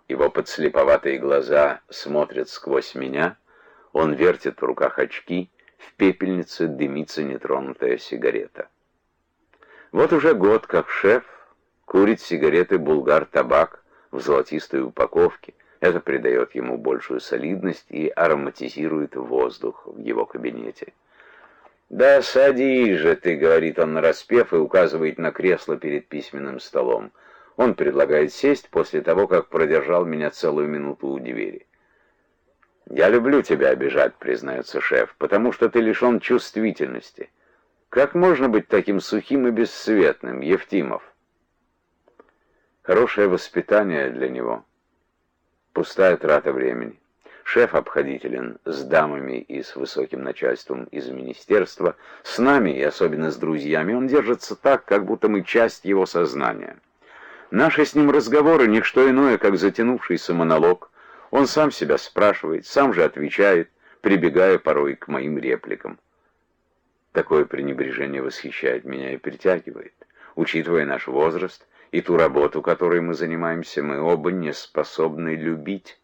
Его подслеповатые глаза смотрят сквозь меня, он вертит в руках очки, в пепельнице дымится нетронутая сигарета. Вот уже год, как шеф курит сигареты «Булгар-табак» в золотистой упаковке. Это придает ему большую солидность и ароматизирует воздух в его кабинете. «Да садись же ты», — говорит он нараспев и указывает на кресло перед письменным столом. Он предлагает сесть после того, как продержал меня целую минуту у двери. «Я люблю тебя обижать», — признается шеф, — «потому что ты лишен чувствительности. Как можно быть таким сухим и бесцветным, Евтимов?» Хорошее воспитание для него. Пустая трата времени. Шеф обходителен с дамами и с высоким начальством из министерства. С нами, и особенно с друзьями, он держится так, как будто мы часть его сознания. Наши с ним разговоры — не что иное, как затянувшийся монолог. Он сам себя спрашивает, сам же отвечает, прибегая порой к моим репликам. Такое пренебрежение восхищает меня и притягивает. Учитывая наш возраст и ту работу, которой мы занимаемся, мы оба не способны любить.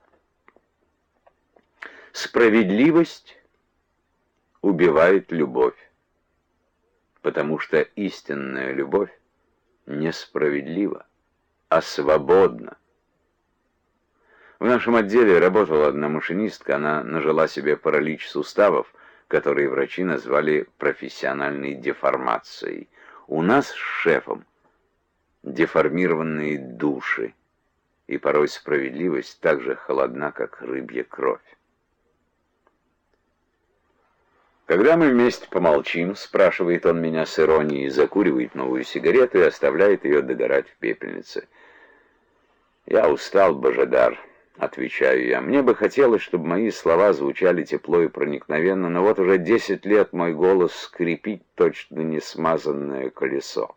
Справедливость убивает любовь, потому что истинная любовь несправедлива, а свободна. В нашем отделе работала одна машинистка, она нажила себе паралич суставов, который врачи назвали профессиональной деформацией. У нас с шефом деформированные души, и порой справедливость так же холодна, как рыбья кровь. Когда мы вместе помолчим, спрашивает он меня с иронией, закуривает новую сигарету и оставляет ее догорать в пепельнице. «Я устал, Божидар», — отвечаю я. «Мне бы хотелось, чтобы мои слова звучали тепло и проникновенно, но вот уже 10 лет мой голос скрипит точно несмазанное колесо.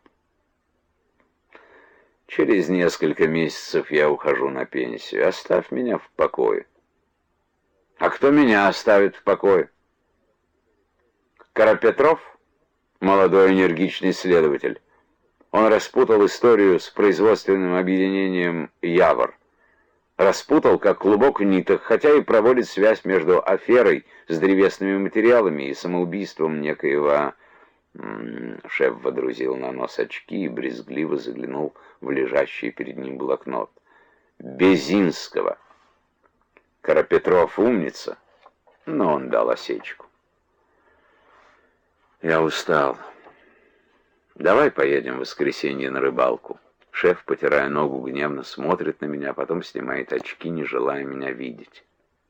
Через несколько месяцев я ухожу на пенсию. Оставь меня в покое». «А кто меня оставит в покое?» Карапетров, молодой энергичный следователь. Он распутал историю с производственным объединением «Явор». Распутал, как клубок ниток, хотя и проводит связь между аферой с древесными материалами и самоубийством некоего... Шеф водрузил на нос очки и брезгливо заглянул в лежащий перед ним блокнот. Безинского. Карапетров умница, но он дал осечку. «Я устал. Давай поедем в воскресенье на рыбалку». Шеф, потирая ногу, гневно смотрит на меня, потом снимает очки, не желая меня видеть.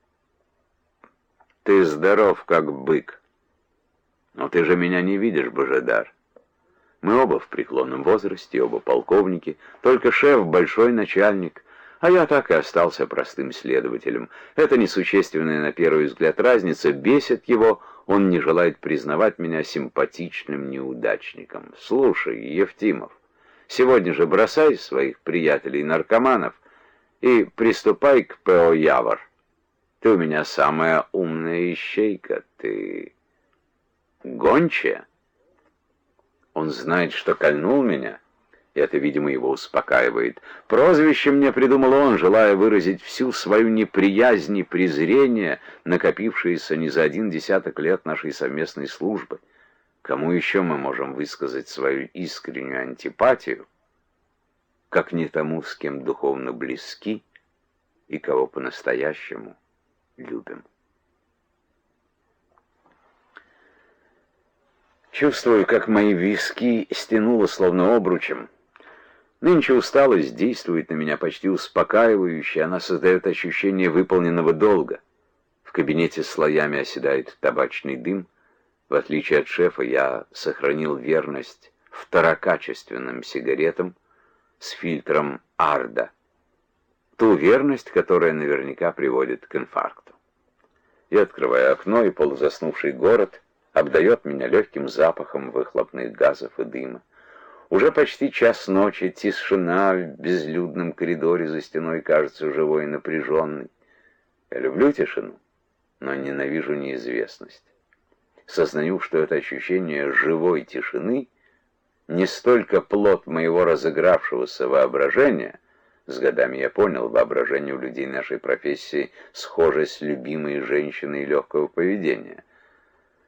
«Ты здоров, как бык. Но ты же меня не видишь, Божидар. Мы оба в преклонном возрасте, оба полковники, только шеф большой начальник, а я так и остался простым следователем. Это несущественная на первый взгляд разница бесит его, он не желает признавать меня симпатичным неудачником. Слушай, Евтимов, сегодня же бросай своих приятелей-наркоманов и приступай к ПО «Явор». Ты у меня самая умная ищейка, ты гончая. Он знает, что кольнул меня, и это, видимо, его успокаивает. Прозвище мне придумал он, желая выразить всю свою неприязнь и презрение, накопившиеся не за 1 десяток лет нашей совместной службы. Кому еще мы можем высказать свою искреннюю антипатию, как не тому, с кем духовно близки и кого по-настоящему любим? Чувствую, как мои виски стянуло словно обручем. Нынче усталость действует на меня почти успокаивающе, она создает ощущение выполненного долга. В кабинете слоями оседает табачный дым. В отличие от шефа, я сохранил верность второкачественным сигаретам с фильтром Арда. Ту верность, которая наверняка приводит к инфаркту. Я открываю окно, и полузаснувший город обдает меня легким запахом выхлопных газов и дыма. Уже почти час ночи, тишина в безлюдном коридоре за стеной кажется живой и напряженной. Я люблю тишину, но ненавижу неизвестность. Сознаю, что это ощущение живой тишины не столько плод моего разыгравшегося воображения, С годами я понял, воображение у людей нашей профессии схоже с любимой женщиной легкого поведения.